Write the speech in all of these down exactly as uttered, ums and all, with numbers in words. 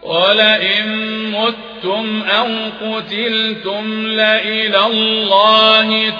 ولئن متم أو قتلتم لإلى الله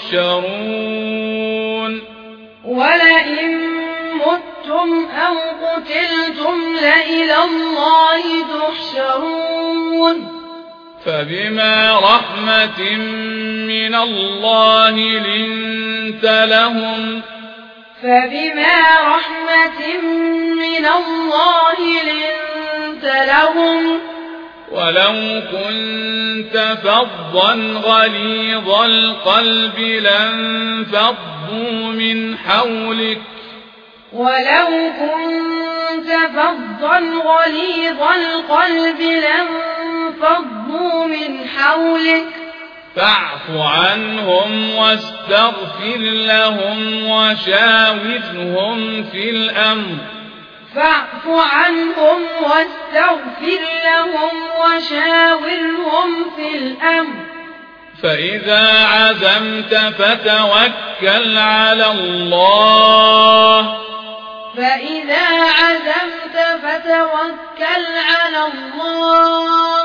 تحشرون ولئن متم أو قتلتم لإلى الله تحشرون فبما رحمة من الله لنت لهم فبما رحمة من الله لنت لهم ولو كنت فظا غليظ القلب لانفضوا من حولك ولو كنت فظا غليظ القلب لانفضوا من حولك فاعف عنهم واستغفر لهم وشاورهم في الأمر فاعف عنهم واستغفر لهم وشاورهم في الأمر فإذا عزمت فتوكل على الله فإذا عزمت فتوكل على الله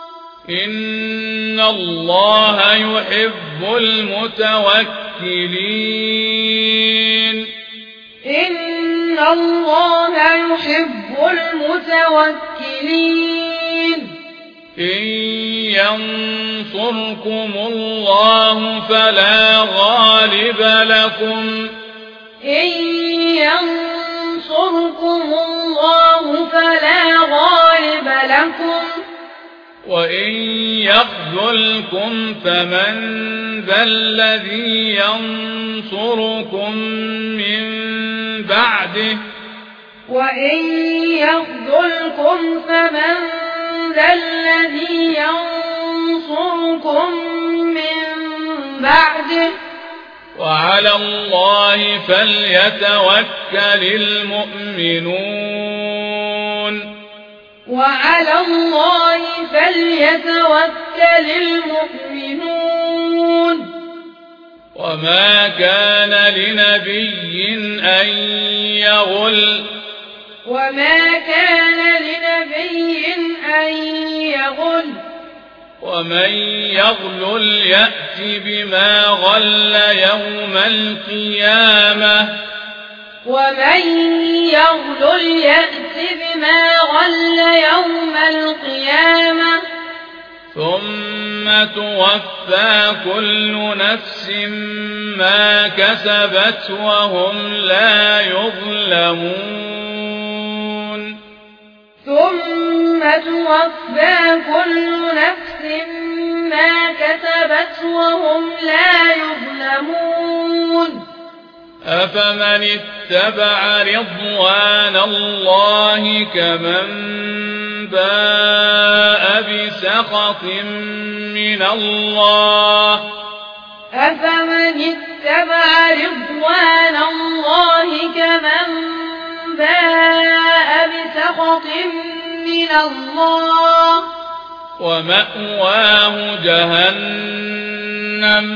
إن الله يحب المتوكلين إن الله يحب المتوكلين إن ينصركم الله فلا غالب لكم إن ينصركم الله فلا غالب لكم وإن يخذلكم فمن ذا الذي ينصركم من بعده وإن يخذلكم فمن ذا الذي ينصركم من بعده وعلى الله فليتوكل المؤمنون وعلى الله فليتوكل المؤمنون وما كان لنبي أن يغل وما كان لنبي أن يغل ومن يغلل يأت بما غل يوم القيامة ومن يغلل يأت بما غل يوم القيامة ثم توفى كل نفس ما كسبت وهم لا يظلمون ثم توفى كل نفس ما كسبت وهم لا يظلمون أفمن اتبع رضوان الله كمن باء بسخط من الله أفمن اتبع رضوان الله كمن باء بسخط من الله ومأواه جهنم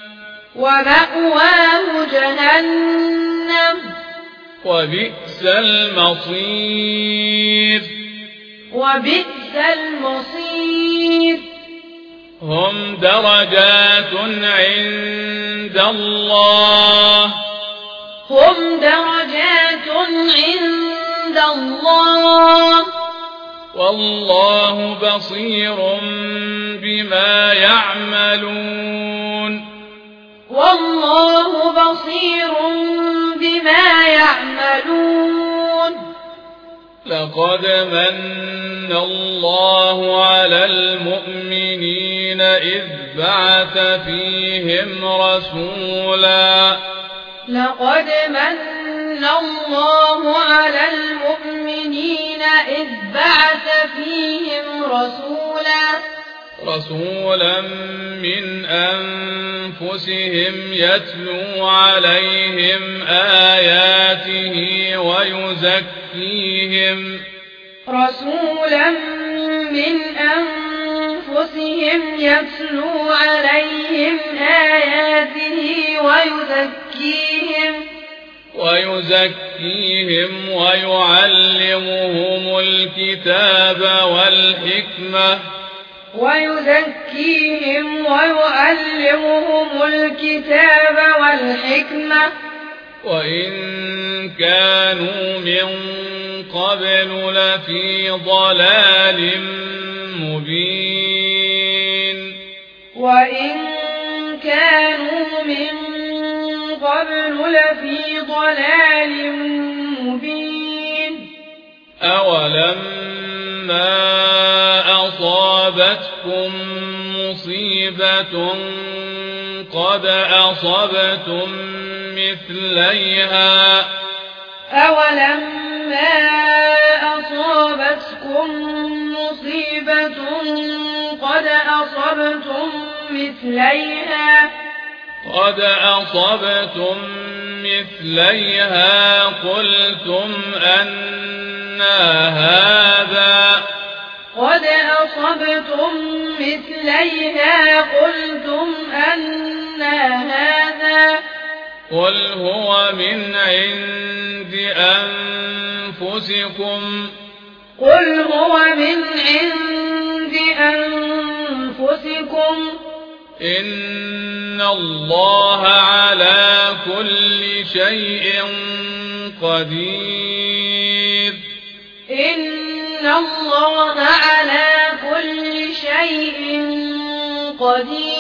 ومأواه جهنم وبئس المصير وبئس المصير هم درجات عند الله هم درجات عند الله والله بصير بما يعملون والله بصير بما يعملون لقد من الله على المؤمنين إذ بعث فيهم رسولا لقد من الله على المؤمنين إذ بعث فيهم رسولا رسولا من أنفسهم يتلو عليهم آياته ويزكيهم رسولا من أنفسهم يتلو عليهم آياته ويزكيهم ويزكيهم ويعلمهم الكتاب والحكمة ويزكيهم ويعلمهم الكتاب والحكمة وإن كانوا من قبل لفي ضلال مبين وإن كانوا من قبل لفي ضلال مبين أولما أصابتكم مصيبة قد أصبتم مثليها أولما أصابتكم مصيبة قد أصبتم مثليها قد أصبتم مثليها قلتم أنى هذا قد أصبتم مثليها قلتم أنى هذا قل هو من عند أنفسكم قل هو من عند أنفسكم إن الله على كل شيء قدير إن الله على كل شيء قدير